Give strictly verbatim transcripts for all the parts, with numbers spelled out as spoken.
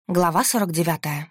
Глава сорок девятая.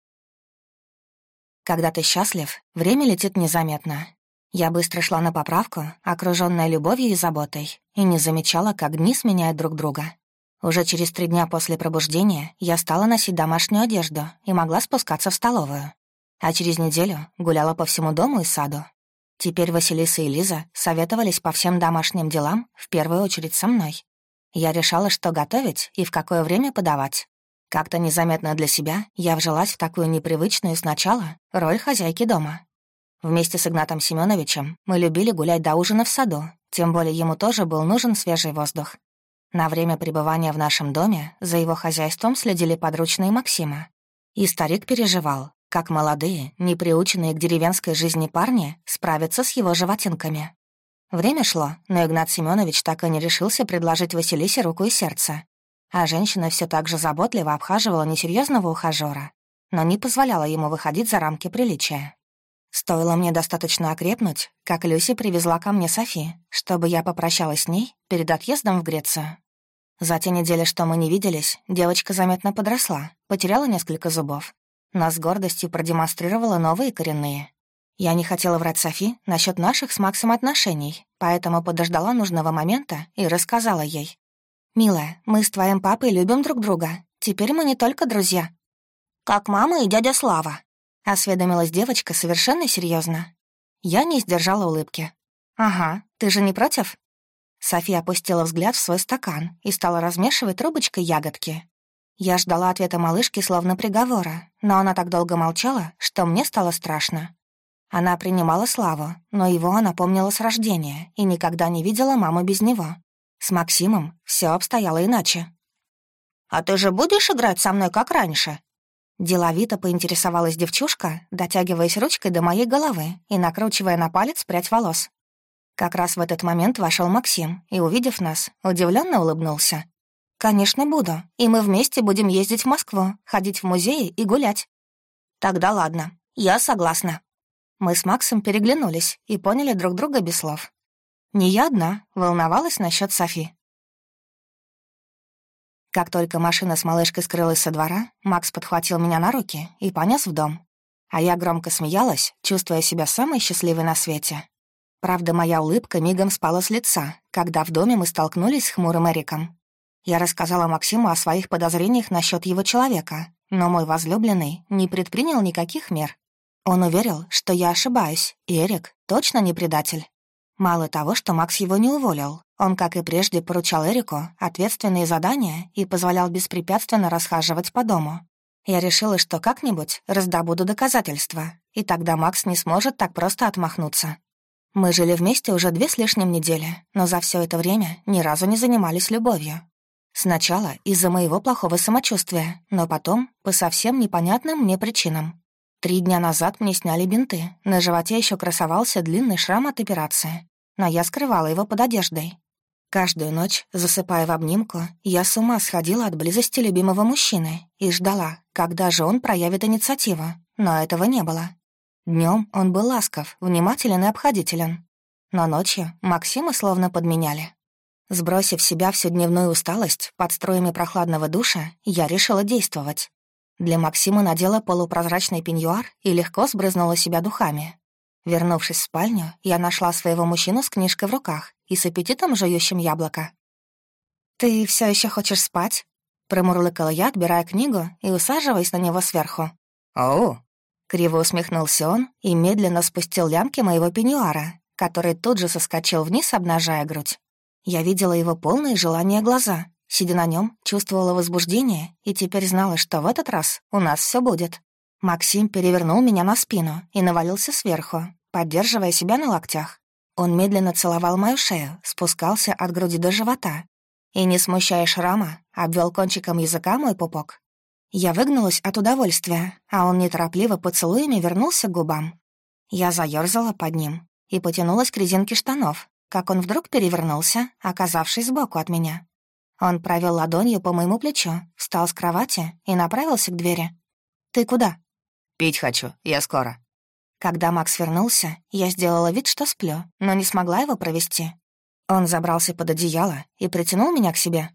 Когда ты счастлив, время летит незаметно. Я быстро шла на поправку, окружённая любовью и заботой, и не замечала, как дни сменяют друг друга. Уже через три дня после пробуждения я стала носить домашнюю одежду и могла спускаться в столовую. А через неделю гуляла по всему дому и саду. Теперь Василиса и Лиза советовались по всем домашним делам, в первую очередь со мной. Я решала, что готовить и в какое время подавать. Как-то незаметно для себя я вжилась в такую непривычную сначала роль хозяйки дома. Вместе с Игнатом Семеновичем мы любили гулять до ужина в саду, тем более ему тоже был нужен свежий воздух. На время пребывания в нашем доме за его хозяйством следили подручные Максима. И старик переживал, как молодые, неприученные к деревенской жизни парни справятся с его животинками. Время шло, но Игнат Семенович так и не решился предложить Василисе руку и сердце. А женщина все так же заботливо обхаживала несерьезного ухажёра, но не позволяла ему выходить за рамки приличия. Стоило мне достаточно окрепнуть, как Люся привезла ко мне Софи, чтобы я попрощалась с ней перед отъездом в Грецию. За те недели, что мы не виделись, девочка заметно подросла, потеряла несколько зубов, но с гордостью продемонстрировала новые коренные. Я не хотела врать Софи насчет наших с Максом отношений, поэтому подождала нужного момента и рассказала ей. «Милая, мы с твоим папой любим друг друга. Теперь мы не только друзья». «Как мама и дядя Слава», — осведомилась девочка совершенно серьезно. Я не сдержала улыбки. «Ага, ты же не против?» София опустила взгляд в свой стакан и стала размешивать трубочкой ягодки. Я ждала ответа малышки словно приговора, но она так долго молчала, что мне стало страшно. Она принимала Славу, но его она помнила с рождения и никогда не видела маму без него. С Максимом все обстояло иначе. «А ты же будешь играть со мной, как раньше?» Деловито поинтересовалась девчушка, дотягиваясь ручкой до моей головы и накручивая на палец прядь волос. Как раз в этот момент вошел Максим и, увидев нас, удивленно улыбнулся. «Конечно, буду, и мы вместе будем ездить в Москву, ходить в музеи и гулять». «Тогда ладно, я согласна». Мы с Максом переглянулись и поняли друг друга без слов. Не я одна волновалась насчет Софи. Как только машина с малышкой скрылась со двора, Макс подхватил меня на руки и понес в дом. А я громко смеялась, чувствуя себя самой счастливой на свете. Правда, моя улыбка мигом спала с лица, когда в доме мы столкнулись с хмурым Эриком. Я рассказала Максиму о своих подозрениях насчет его человека, но мой возлюбленный не предпринял никаких мер. Он уверил, что я ошибаюсь, и Эрик точно не предатель. Мало того, что Макс его не уволил, он, как и прежде, поручал Эрику ответственные задания и позволял беспрепятственно расхаживать по дому. Я решила, что как-нибудь раздобуду доказательства, и тогда Макс не сможет так просто отмахнуться. Мы жили вместе уже две с лишним недели, но за все это время ни разу не занимались любовью. Сначала из-за моего плохого самочувствия, но потом по совсем непонятным мне причинам. Три дня назад мне сняли бинты, на животе еще красовался длинный шрам от операции, но я скрывала его под одеждой. Каждую ночь, засыпая в обнимку, я с ума сходила от близости любимого мужчины и ждала, когда же он проявит инициативу, но этого не было. Днем он был ласков, внимателен и обходителен, но ночью Максима словно подменяли. Сбросив с себя всю дневную усталость под струями прохладного душа, я решила действовать. Для Максима надела полупрозрачный пеньюар и легко сбрызнула себя духами. Вернувшись в спальню, я нашла своего мужчину с книжкой в руках и с аппетитом жующим яблоко. «Ты все еще хочешь спать?» — промурлыкала я, отбирая книгу и усаживаясь на него сверху. «Оу!» — криво усмехнулся он и медленно спустил лямки моего пеньюара, который тут же соскочил вниз, обнажая грудь. Я видела его полные желания глаза. Сидя на нем, чувствовала возбуждение и теперь знала, что в этот раз у нас все будет. Максим перевернул меня на спину и навалился сверху, поддерживая себя на локтях. Он медленно целовал мою шею, спускался от груди до живота и, не смущая шрама, обвел кончиком языка мой пупок. Я выгнулась от удовольствия, а он неторопливо поцелуями вернулся к губам. Я заёрзала под ним и потянулась к резинке штанов, как он вдруг перевернулся, оказавшись сбоку от меня. Он провел ладонью по моему плечу, встал с кровати и направился к двери. «Ты куда?» «Пить хочу, я скоро». Когда Макс вернулся, я сделала вид, что сплю, но не смогла его провести. Он забрался под одеяло и притянул меня к себе.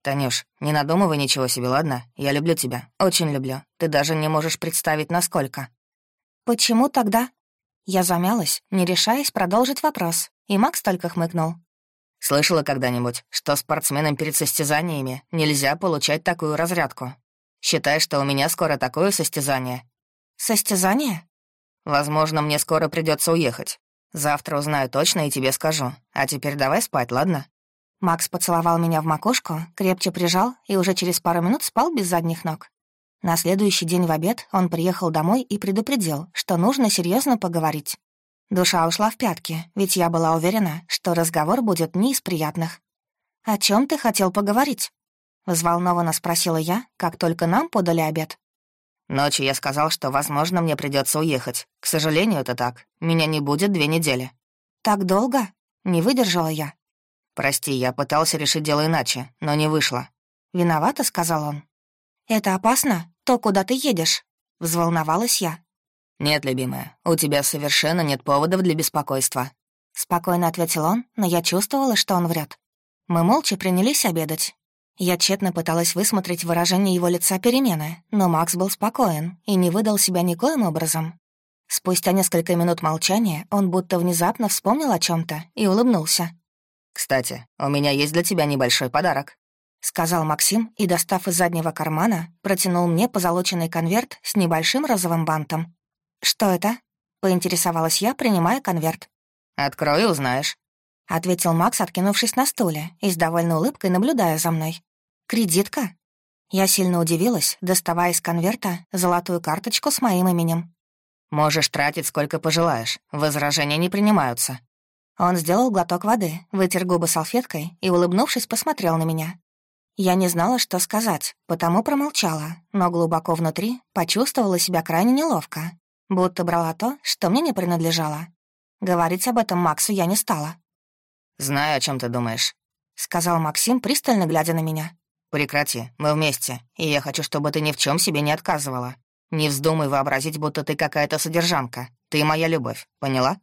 Танюш, не надумывай ничего себе, ладно? Я люблю тебя, очень люблю. Ты даже не можешь представить, насколько». «Почему тогда?» Я замялась, не решаясь продолжить вопрос, и Макс только хмыкнул. «Слышала когда-нибудь, что спортсменам перед состязаниями нельзя получать такую разрядку? Считай, что у меня скоро такое состязание». «Состязание?» «Возможно, мне скоро придется уехать. Завтра узнаю точно и тебе скажу. А теперь давай спать, ладно?» Макс поцеловал меня в макушку, крепче прижал и уже через пару минут спал без задних ног. На следующий день в обед он приехал домой и предупредил, что нужно серьезно поговорить. Душа ушла в пятки, ведь я была уверена, что разговор будет не из приятных. «О чем ты хотел поговорить?» — взволнованно спросила я, как только нам подали обед. «Ночью я сказал, что, возможно, мне придется уехать. К сожалению, это так. Меня не будет две недели». «Так долго?» — не выдержала я. «Прости, я пытался решить дело иначе, но не вышло». «Виновата», — сказал он. «Это опасно? То, куда ты едешь?» — взволновалась я. «Нет, любимая, у тебя совершенно нет поводов для беспокойства», — спокойно ответил он, но я чувствовала, что он врет. Мы молча принялись обедать. Я тщетно пыталась высмотреть выражение его лица перемены, но Макс был спокоен и не выдал себя никоим образом. Спустя несколько минут молчания он будто внезапно вспомнил о чем то и улыбнулся. «Кстати, у меня есть для тебя небольшой подарок», — сказал Максим и, достав из заднего кармана, протянул мне позолоченный конверт с небольшим розовым бантом. «Что это?» — поинтересовалась я, принимая конверт. «Открой и узнаешь», — ответил Макс, откинувшись на стуле и с довольной улыбкой наблюдая за мной. «Кредитка?» Я сильно удивилась, доставая из конверта золотую карточку с моим именем. «Можешь тратить сколько пожелаешь, возражения не принимаются». Он сделал глоток воды, вытер губы салфеткой и, улыбнувшись, посмотрел на меня. Я не знала, что сказать, потому промолчала, но глубоко внутри почувствовала себя крайне неловко, будто брала то, что мне не принадлежало. Говорить об этом Максу я не стала. «Знаю, о чем ты думаешь», — сказал Максим, пристально глядя на меня. «Прекрати, мы вместе, и я хочу, чтобы ты ни в чем себе не отказывала. Не вздумай вообразить, будто ты какая-то содержанка. Ты моя любовь, поняла?»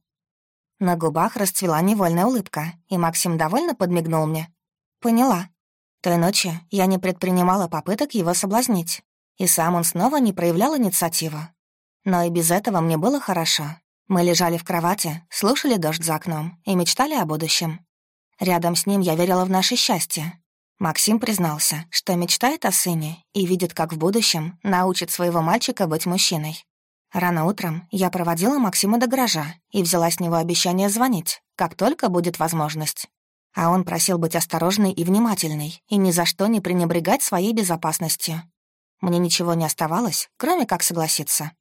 На губах расцвела невольная улыбка, и Максим довольно подмигнул мне. «Поняла». Той ночью я не предпринимала попыток его соблазнить, и сам он снова не проявлял инициативу. Но и без этого мне было хорошо. Мы лежали в кровати, слушали дождь за окном и мечтали о будущем. Рядом с ним я верила в наше счастье. Максим признался, что мечтает о сыне и видит, как в будущем научит своего мальчика быть мужчиной. Рано утром я проводила Максима до гаража и взяла с него обещание звонить, как только будет возможность. А он просил быть осторожной и внимательной и ни за что не пренебрегать своей безопасностью. Мне ничего не оставалось, кроме как согласиться.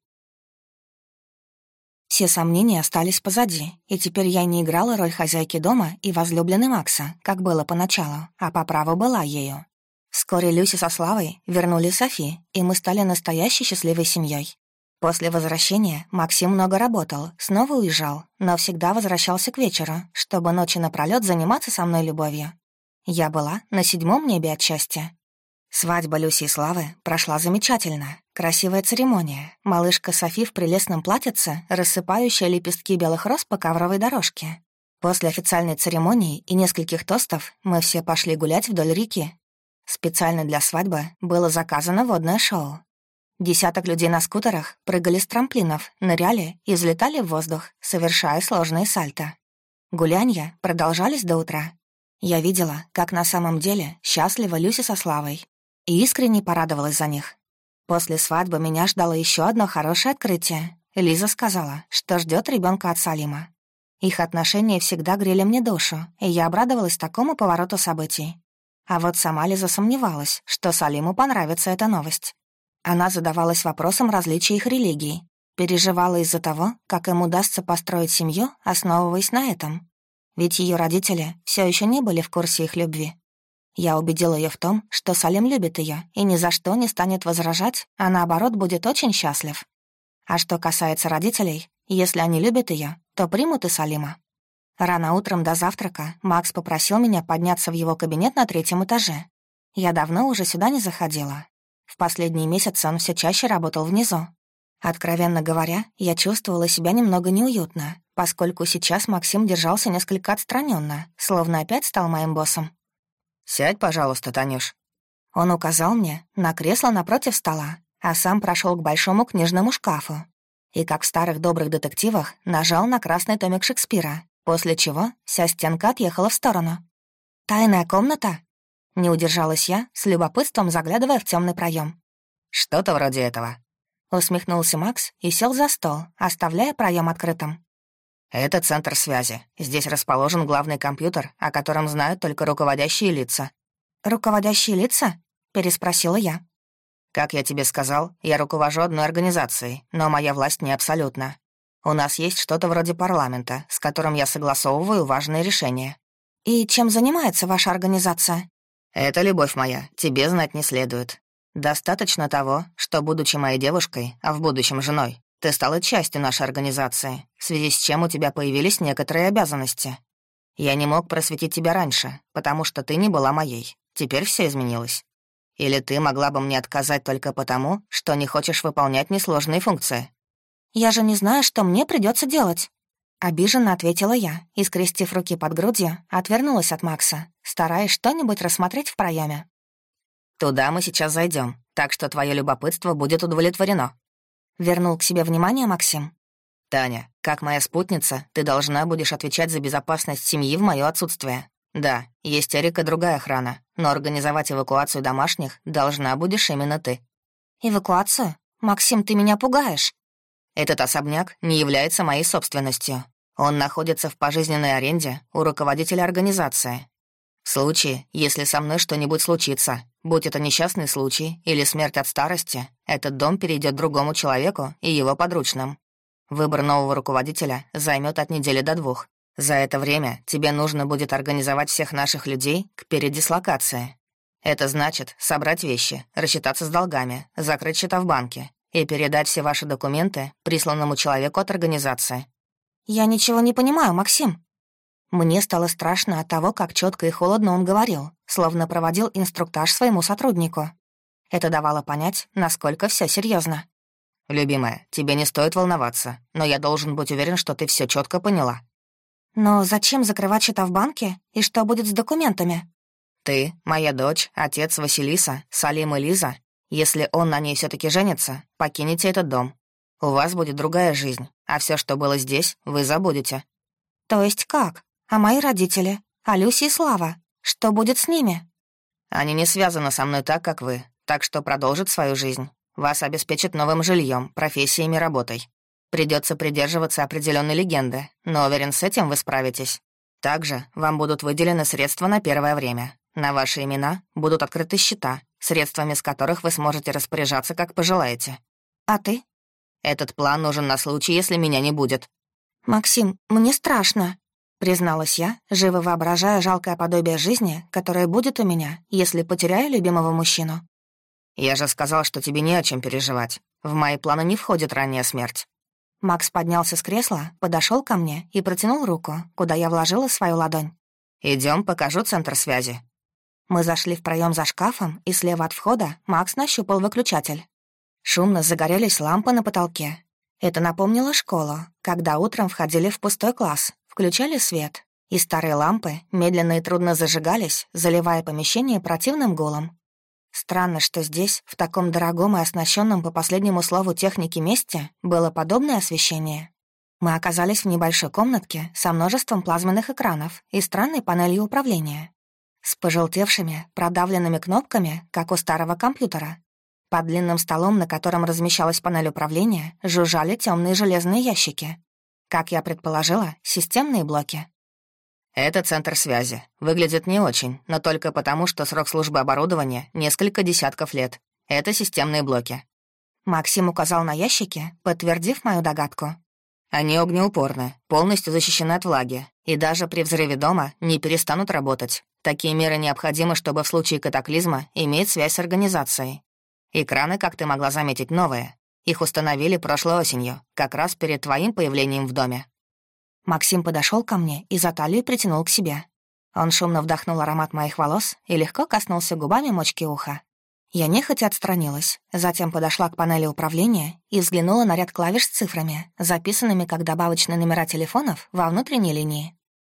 Все сомнения остались позади, и теперь я не играла роль хозяйки дома и возлюбленной Макса, как было поначалу, а по праву была ею. Вскоре Люси со Славой вернули Софи, и мы стали настоящей счастливой семьей. После возвращения Максим много работал, снова уезжал, но всегда возвращался к вечеру, чтобы ночи напролёт заниматься со мной любовью. Я была на седьмом небе от счастья. Свадьба Люси и Славы прошла замечательно. Красивая церемония. Малышка Софи в прелестном платьице, рассыпающая лепестки белых роз по ковровой дорожке. После официальной церемонии и нескольких тостов мы все пошли гулять вдоль реки. Специально для свадьбы было заказано водное шоу. Десяток людей на скутерах прыгали с трамплинов, ныряли и взлетали в воздух, совершая сложные сальто. Гулянья продолжались до утра. Я видела, как на самом деле счастлива Люси со Славой, и искренне порадовалась за них. После свадьбы меня ждало еще одно хорошее открытие. Лиза сказала, что ждет ребенка от Салима. Их отношения всегда грели мне душу, и я обрадовалась такому повороту событий. А вот сама Лиза сомневалась, что Салиму понравится эта новость. Она задавалась вопросом различия их религий, переживала из-за того, как им удастся построить семью, основываясь на этом. Ведь ее родители все еще не были в курсе их любви. Я убедила ее в том, что Салим любит ее и ни за что не станет возражать, а наоборот будет очень счастлив. А что касается родителей, если они любят ее, то примут и Салима. Рано утром до завтрака Макс попросил меня подняться в его кабинет на третьем этаже. Я давно уже сюда не заходила. В последние месяцы он все чаще работал внизу. Откровенно говоря, я чувствовала себя немного неуютно, поскольку сейчас Максим держался несколько отстраненно, словно опять стал моим боссом. «Сядь, пожалуйста, Танюш», Он указал мне на кресло напротив стола, а сам прошел к большому книжному шкафу. И, как в старых добрых детективах, нажал на красный томик Шекспира, после чего вся стенка отъехала в сторону. «Тайная комната?» Не удержалась я, с любопытством заглядывая в темный проем. «Что-то вроде этого», — усмехнулся Макс и сел за стол, оставляя проем открытым. «Это центр связи. Здесь расположен главный компьютер, о котором знают только руководящие лица». «Руководящие лица?» — переспросила я. «Как я тебе сказал, я руковожу одной организацией, но моя власть не абсолютна. У нас есть что-то вроде парламента, с которым я согласовываю важные решения». «И чем занимается ваша организация?» «Это, любовь моя, тебе знать не следует. Достаточно того, что, будучи моей девушкой, а в будущем женой, ты стала частью нашей организации, в связи с чем у тебя появились некоторые обязанности. Я не мог просветить тебя раньше, потому что ты не была моей. Теперь все изменилось. Или ты могла бы мне отказать только потому, что не хочешь выполнять несложные функции?» «Я же не знаю, что мне придется делать». Обиженно ответила я и, скрестив руки под грудью, отвернулась от Макса, стараясь что-нибудь рассмотреть в проеме. «Туда мы сейчас зайдем, так что твое любопытство будет удовлетворено». Вернул к себе внимание Максим. «Таня, как моя спутница, ты должна будешь отвечать за безопасность семьи в мое отсутствие. Да, есть Эрик и другая охрана, но организовать эвакуацию домашних должна будешь именно ты». «Эвакуацию? Максим, ты меня пугаешь». «Этот особняк не является моей собственностью. Он находится в пожизненной аренде у руководителя организации. В случае, если со мной что-нибудь случится, будь это несчастный случай или смерть от старости, этот дом перейдет другому человеку и его подручным. Выбор нового руководителя займет от недели до двух. За это время тебе нужно будет организовать всех наших людей к передислокации. Это значит собрать вещи, рассчитаться с долгами, закрыть счета в банке и передать все ваши документы присланному человеку от организации». «Я ничего не понимаю, Максим». Мне стало страшно от того, как четко и холодно он говорил, словно проводил инструктаж своему сотруднику. Это давало понять, насколько все серьезно. «Любимая, тебе не стоит волноваться, но я должен быть уверен, что ты все четко поняла». «Но зачем закрывать счета в банке? И что будет с документами?» «Ты, моя дочь, отец Василиса, Салим и Лиза, если он на ней все таки женится, покинете этот дом. У вас будет другая жизнь, а все, что было здесь, вы забудете». «То есть как? А мои родители? А Люси и Слава? Что будет с ними?» «Они не связаны со мной так, как вы, так что продолжат свою жизнь. Вас обеспечат новым жильем, профессиями, работой. Придется придерживаться определенной легенды, но уверен, с этим вы справитесь. Также вам будут выделены средства на первое время. На ваши имена будут открыты счета, средствами с которых вы сможете распоряжаться, как пожелаете». «А ты?» «Этот план нужен на случай, если меня не будет». «Максим, мне страшно», — призналась я, живо воображая жалкое подобие жизни, которое будет у меня, если потеряю любимого мужчину. «Я же сказал, что тебе не о чем переживать. В мои планы не входит ранняя смерть». Макс поднялся с кресла, подошел ко мне и протянул руку, куда я вложила свою ладонь. Идем, покажу центр связи». Мы зашли в проем за шкафом, и слева от входа Макс нащупал выключатель. Шумно загорелись лампы на потолке. Это напомнило школу, когда утром входили в пустой класс, включали свет, и старые лампы медленно и трудно зажигались, заливая помещение противным гулом. Странно, что здесь, в таком дорогом и оснащенном по последнему слову техники месте, было подобное освещение. Мы оказались в небольшой комнатке со множеством плазменных экранов и странной панелью управления. С пожелтевшими, продавленными кнопками, как у старого компьютера. Под длинным столом, на котором размещалась панель управления, жужжали темные железные ящики. Как я предположила, системные блоки. «Это центр связи. Выглядит не очень, но только потому, что срок службы оборудования — несколько десятков лет. Это системные блоки». Максим указал на ящики, подтвердив мою догадку. «Они огнеупорны, полностью защищены от влаги, и даже при взрыве дома не перестанут работать. Такие меры необходимы, чтобы в случае катаклизма иметь связь с организацией. Экраны, как ты могла заметить, новые. Их установили прошлой осенью, как раз перед твоим появлением в доме». Максим подошел ко мне и за талию притянул к себе. Он шумно вдохнул аромат моих волос и легко коснулся губами мочки уха. Я нехотя отстранилась, затем подошла к панели управления и взглянула на ряд клавиш с цифрами, записанными как добавочные номера телефонов во внутренней линии.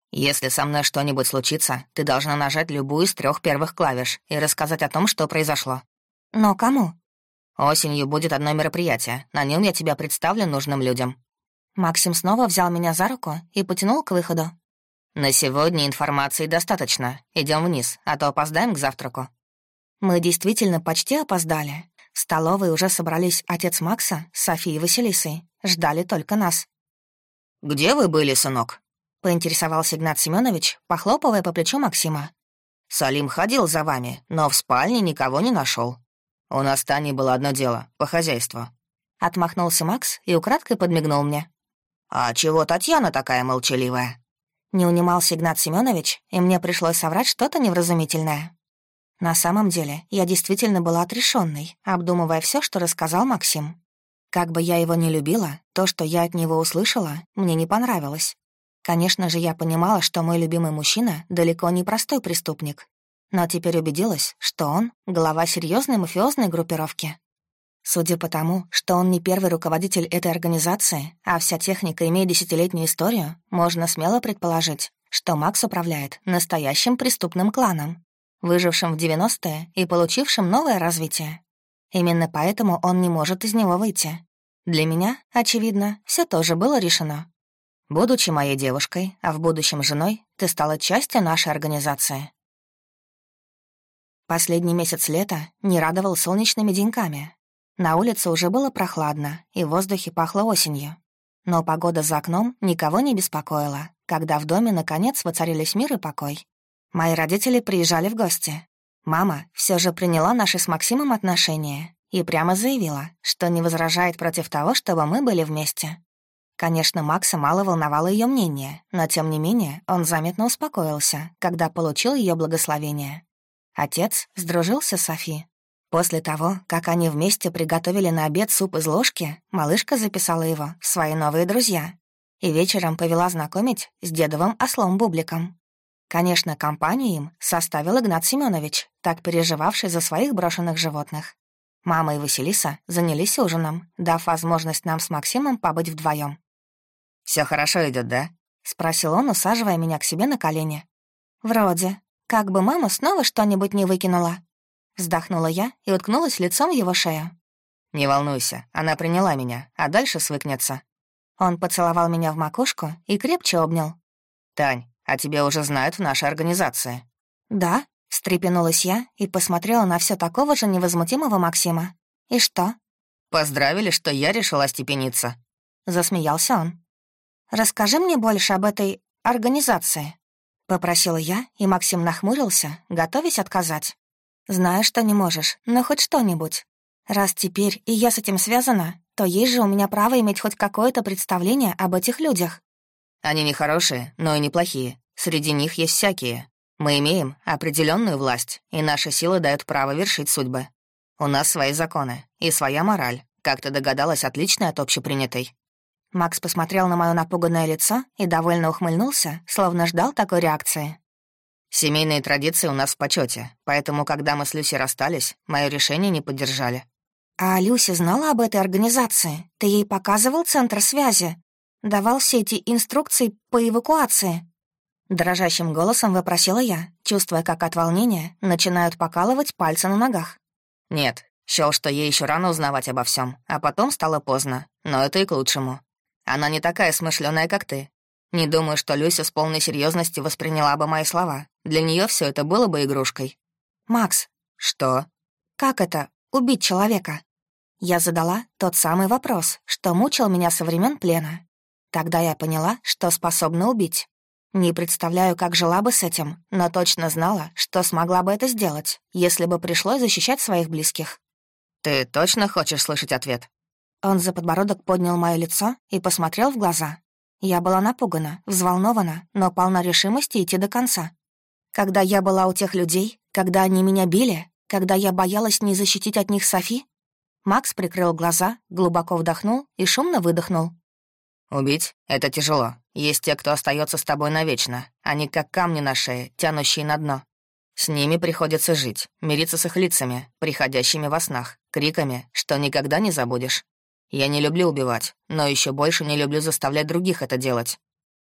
Если со мной что-нибудь случится, ты должна нажать любую из трех первых клавиш и рассказать о том, что произошло. Но кому? Осенью будет одно мероприятие. На нем я тебя представлю нужным людям. Максим снова взял меня за руку и потянул к выходу. На сегодня информации достаточно. Идем вниз, а то опоздаем к завтраку. Мы действительно почти опоздали. В столовой уже собрались отец Макса, Софи и Василисой. Ждали только нас. «Где вы были, сынок?» — поинтересовался Игнат Семенович, похлопывая по плечу Максима. «Салим ходил за вами, но в спальне никого не нашел. У нас с Таней было одно дело, по хозяйству». Отмахнулся Макс и украдкой подмигнул мне. «А чего Татьяна такая молчаливая?» Не унимался Игнат Семенович, и мне пришлось соврать что-то невразумительное. На самом деле, я действительно была отрешенной, обдумывая все, что рассказал Максим. Как бы я его ни любила, то, что я от него услышала, мне не понравилось. Конечно же, я понимала, что мой любимый мужчина далеко не простой преступник. Но теперь убедилась, что он — глава серьезной мафиозной группировки. Судя по тому, что он не первый руководитель этой организации, а вся техника имеет десятилетнюю историю, можно смело предположить, что Макс управляет настоящим преступным кланом, выжившим в девяностые и получившим новое развитие. Именно поэтому он не может из него выйти. Для меня, очевидно, все тоже было решено. Будучи моей девушкой, а в будущем женой, ты стала частью нашей организации. Последний месяц лета не радовал солнечными деньками. На улице уже было прохладно, и в воздухе пахло осенью. Но погода за окном никого не беспокоила, когда в доме, наконец, воцарились мир и покой. Мои родители приезжали в гости. Мама все же приняла наши с Максимом отношения и прямо заявила, что не возражает против того, чтобы мы были вместе. Конечно, Макса мало волновало ее мнение, но, тем не менее, он заметно успокоился, когда получил ее благословение. Отец сдружился с Софи. После того, как они вместе приготовили на обед суп из ложки, малышка записала его в свои новые друзья и вечером повела знакомить с дедовым ослом Бубликом. Конечно, компанию им составил Игнат Семенович, так переживавший за своих брошенных животных. Мама и Василиса занялись ужином, дав возможность нам с Максимом побыть вдвоем. Все хорошо идет, да?» — спросил он, усаживая меня к себе на колени. «Вроде. Как бы мама снова что-нибудь не выкинула». Вздохнула я и уткнулась лицом в его шею. «Не волнуйся, она приняла меня, а дальше свыкнется». Он поцеловал меня в макушку и крепче обнял. «Тань, а тебя уже знают в нашей организации». «Да?» — встрепенулась я и посмотрела на все такого же невозмутимого Максима. «И что?» «Поздравили, что я решила остепениться». Засмеялся он. «Расскажи мне больше об этой организации», — попросила я, и Максим нахмурился, готовясь отказать. «Знаю, что не можешь, но хоть что-нибудь. Раз теперь и я с этим связана, то есть же у меня право иметь хоть какое-то представление об этих людях». «Они не хорошие, но и неплохие. Среди них есть всякие. Мы имеем определенную власть, и наша сила дает право вершить судьбы. У нас свои законы и своя мораль, как ты догадалась, отличная от общепринятой». Макс посмотрел на мое напуганное лицо и довольно ухмыльнулся, словно ждал такой реакции. «Семейные традиции у нас в почете, поэтому, когда мы с Люси расстались, мое решение не поддержали». «А Люси знала об этой организации? Ты ей показывал центр связи? Давал все эти инструкции по эвакуации?» Дрожащим голосом вопросила я, чувствуя, как от волнения начинают покалывать пальцы на ногах. «Нет, счёл, что ей еще рано узнавать обо всем, а потом стало поздно, но это и к лучшему. Она не такая смышленая, как ты. Не думаю, что Люся с полной серьезностью восприняла бы мои слова. Для нее все это было бы игрушкой». «Макс». «Что?» «Как это — убить человека?» Я задала тот самый вопрос, что мучил меня со времен плена. Тогда я поняла, что способна убить. Не представляю, как жила бы с этим, но точно знала, что смогла бы это сделать, если бы пришлось защищать своих близких. «Ты точно хочешь слышать ответ?» Он за подбородок поднял мое лицо и посмотрел в глаза. Я была напугана, взволнована, но полна решимости идти до конца. Когда я была у тех людей, когда они меня били, когда я боялась не защитить от них Софи, Макс прикрыл глаза, глубоко вдохнул и шумно выдохнул. «Убить — это тяжело. Есть те, кто остается с тобой навечно. Они как камни на шее, тянущие на дно. С ними приходится жить, мириться с их лицами, приходящими во снах, криками, что никогда не забудешь. Я не люблю убивать, но еще больше не люблю заставлять других это делать».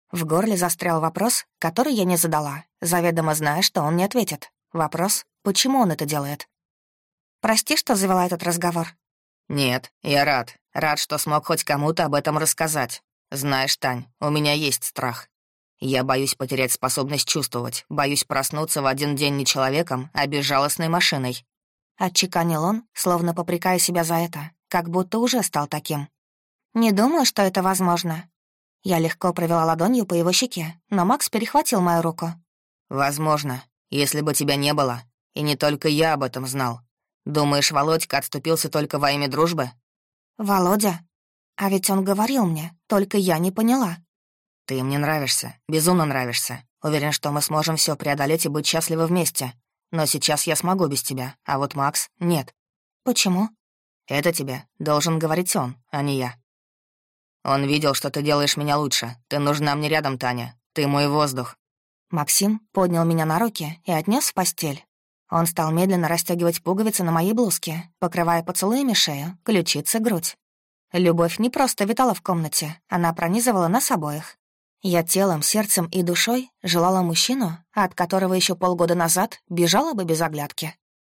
В горле застрял вопрос, который я не задала, заведомо зная, что он не ответит. Вопрос, почему он это делает. «Прости, что завела этот разговор». «Нет, я рад. Рад, что смог хоть кому-то об этом рассказать. Знаешь, Тань, у меня есть страх. Я боюсь потерять способность чувствовать, боюсь проснуться в один день не человеком, а безжалостной машиной». Отчеканил он, словно попрекая себя за это, как будто уже стал таким. «Не думаю, что это возможно». Я легко провела ладонью по его щеке, но Макс перехватил мою руку. «Возможно, если бы тебя не было, и не только я об этом знал. Думаешь, Володька отступился только во имя дружбы?» «Володя? А ведь он говорил мне, только я не поняла». «Ты мне нравишься, безумно нравишься. Уверен, что мы сможем все преодолеть и быть счастливы вместе. Но сейчас я смогу без тебя, а вот Макс — нет». «Почему?» «Это тебе должен говорить он, а не я. Он видел, что ты делаешь меня лучше. Ты нужна мне рядом, Таня. Ты мой воздух». Максим поднял меня на руки и отнес в постель. Он стал медленно расстегивать пуговицы на моей блузке, покрывая поцелуями шею, ключицы, грудь. Любовь не просто витала в комнате, она пронизывала нас обоих. Я телом, сердцем и душой желала мужчину, от которого еще полгода назад бежала бы без оглядки.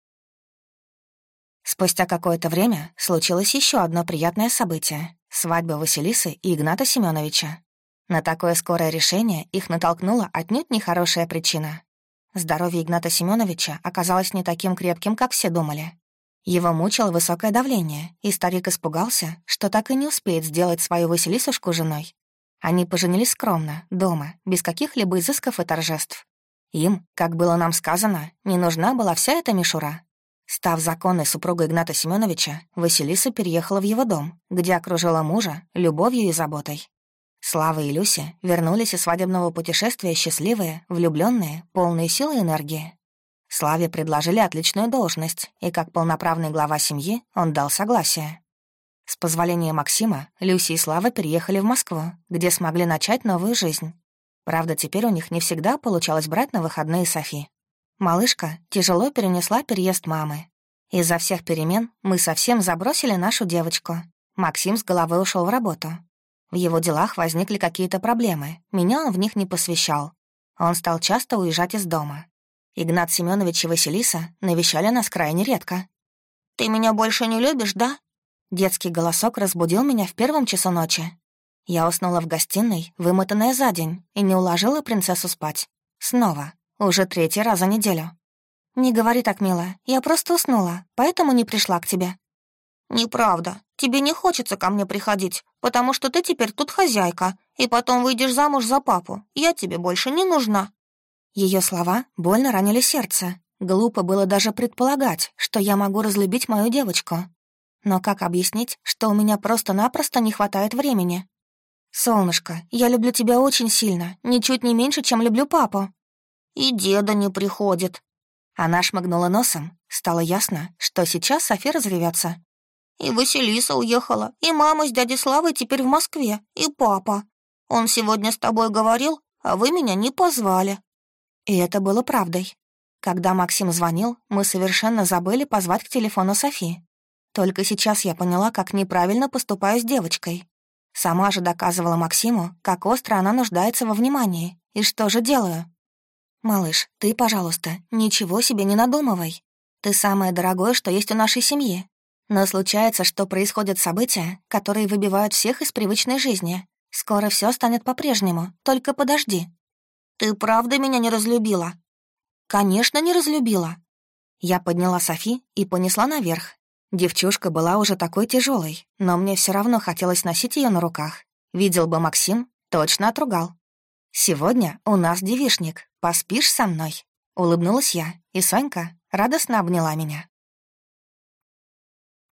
Спустя какое-то время случилось еще одно приятное событие — свадьба Василисы и Игната Семеновича. На такое скорое решение их натолкнула отнюдь нехорошая причина. Здоровье Игната Семеновича оказалось не таким крепким, как все думали. Его мучило высокое давление, и старик испугался, что так и не успеет сделать свою Василисушку женой. Они поженились скромно, дома, без каких-либо изысков и торжеств. Им, как было нам сказано, не нужна была вся эта мишура. Став законной супругой Игната Семеновича, Василиса переехала в его дом, где окружила мужа любовью и заботой. Слава и Люся вернулись из свадебного путешествия счастливые, влюбленные, полные силы и энергии. Славе предложили отличную должность, и как полноправный глава семьи он дал согласие. С позволения Максима, Люся и Слава переехали в Москву, где смогли начать новую жизнь. Правда, теперь у них не всегда получалось брать на выходные Софи. Малышка тяжело перенесла переезд мамы. Из-за всех перемен мы совсем забросили нашу девочку. Максим с головой ушел в работу. В его делах возникли какие-то проблемы, меня он в них не посвящал. Он стал часто уезжать из дома. Игнат Семенович и Василиса навещали нас крайне редко. «Ты меня больше не любишь, да?» Детский голосок разбудил меня в первом часу ночи. Я уснула в гостиной, вымотанная за день, и не уложила принцессу спать. Снова. Уже третий раз за неделю. «Не говори так, милая, я просто уснула, поэтому не пришла к тебе». «Неправда. Тебе не хочется ко мне приходить, потому что ты теперь тут хозяйка, и потом выйдешь замуж за папу. Я тебе больше не нужна». Ее слова больно ранили сердце. Глупо было даже предполагать, что я могу разлюбить мою девочку. Но как объяснить, что у меня просто-напросто не хватает времени? «Солнышко, я люблю тебя очень сильно, ничуть не меньше, чем люблю папу». «И деда не приходит». Она шмыгнула носом. Стало ясно, что сейчас Софи разревется. «И Василиса уехала, и мама с дядей Славой теперь в Москве, и папа. Он сегодня с тобой говорил, а вы меня не позвали». И это было правдой. Когда Максим звонил, мы совершенно забыли позвать к телефону Софи. Только сейчас я поняла, как неправильно поступаю с девочкой. Сама же доказывала Максиму, как остро она нуждается во внимании. И что же делаю? «Малыш, ты, пожалуйста, ничего себе не надумывай. Ты самое дорогое, что есть у нашей семьи. Но случается, что происходят события, которые выбивают всех из привычной жизни. Скоро все станет по-прежнему, только подожди». «Ты правда меня не разлюбила?» «Конечно, не разлюбила». Я подняла Софи и понесла наверх. Девчушка была уже такой тяжелой, но мне все равно хотелось носить ее на руках. Видел бы Максим, точно отругал. «Сегодня у нас девичник, поспишь со мной?» Улыбнулась я, и Сонька радостно обняла меня.